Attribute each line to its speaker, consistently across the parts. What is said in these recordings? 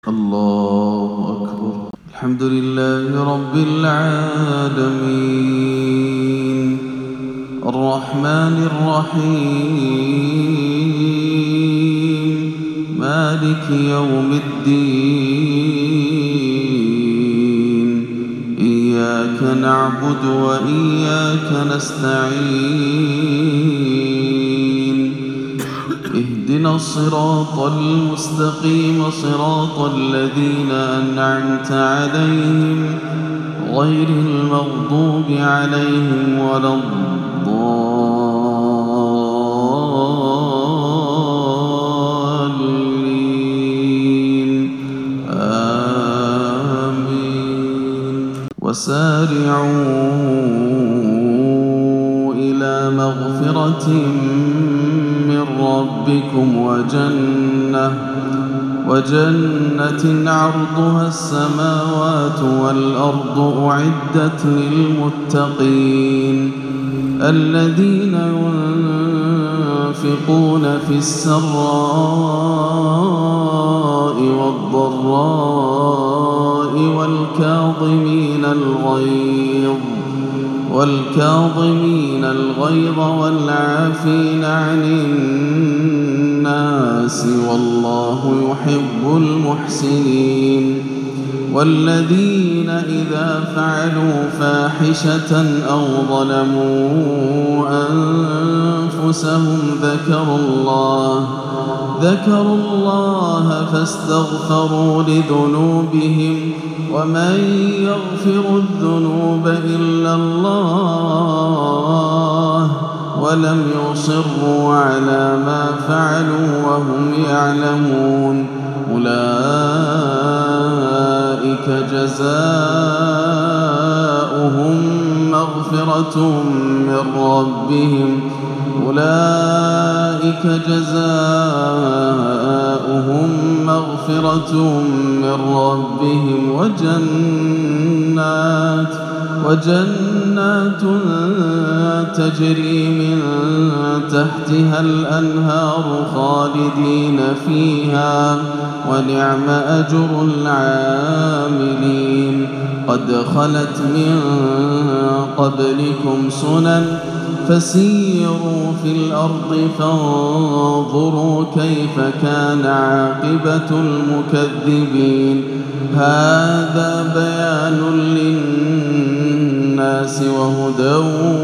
Speaker 1: الله أكبر. الحمد لله رب العالمين الرحمن الرحيم مالك يوم الدين إياك نعبد وإياك نستعين اهدنا الصراط المستقيم صراط الذين أنعمت عليهم غير المغضوب عليهم ولا الضالين آمين. وسارعوا إلى مغفرة من ربكم وجنة عرضها السماوات والأرض أعدت للمتقين الذين ينفقون في السراء والضراء والكاظمين الغيظ والعافين عن الناس والله يحب المحسنين والذين إذا فعلوا فاحشة أو ظلموا أنفسهم ذكروا الله فاستغفروا لذنوبهم ومن يغفر الذنوب إلا الله ولم يصروا على ما فعلوا وهم يعلمون أولئك جزاؤهم مغفرة من ربهم وجنات تجري من تحتها الأنهار خالدين فيها ونعم أجر العاملين قد خلت من قبلكم سنن فسيروا في الأرض فانظروا كيف كان عاقبة المكذبين هذا بيان للناس وهدى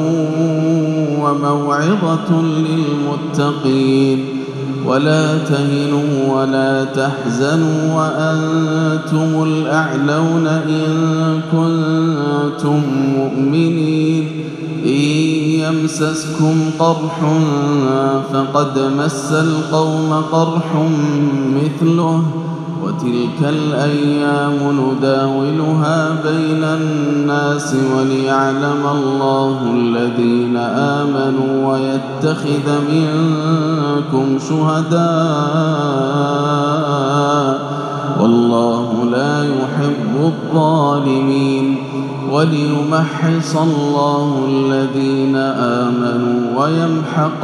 Speaker 1: وموعظة للمتقين ولا تهنوا ولا تحزنوا وأنتم الأعلون إن كنتم مؤمنين إن يمسسكم قرح فقد مس القوم قرح مثله وتلك الأيام نداولها بين الناس وليعلم الله الذين آمنوا ويتخذ منكم شهداء والله لا يحب الظالمين وليمحص الله الذين آمنوا ويمحق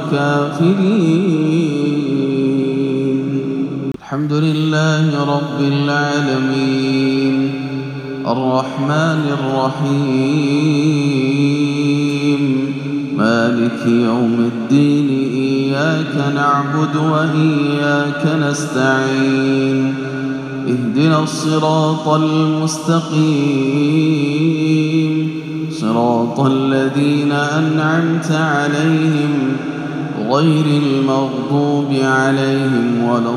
Speaker 1: الكافرين. الحمد لله رب العالمين الرحمن الرحيم مالك يوم الدين إياك نعبد وإياك نستعين اهدنا الصراط المستقيم صراط الذين أنعمت عليهم غير المغضوب عليهم ولا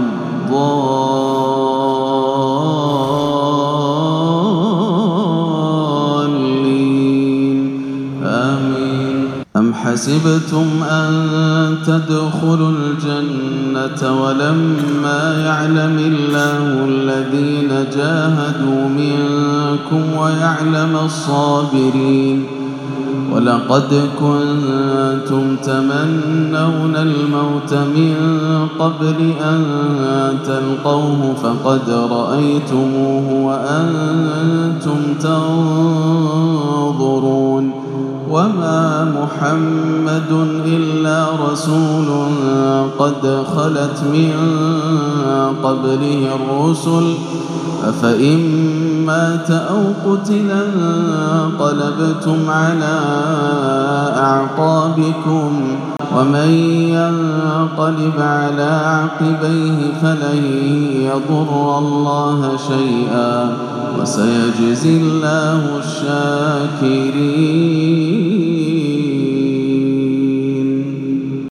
Speaker 1: الضالين آمين. أم حسبتم أن تدخلوا الجنة ولما يعلم الله الذين جاهدوا منكم ويعلم الصابرين ولقد كنتم تمنون الموت من قبل أن تلقوه فقد رأيتموه وأنتم تنظرون وما محمد إلا رسول قد خلت من قبله الرسل أفإن مات أو قتلا انقلبتم على أعقابكم ومن ينقلب على عقبيه فلن يضر الله شيئا وسيجزي الله الشاكرين.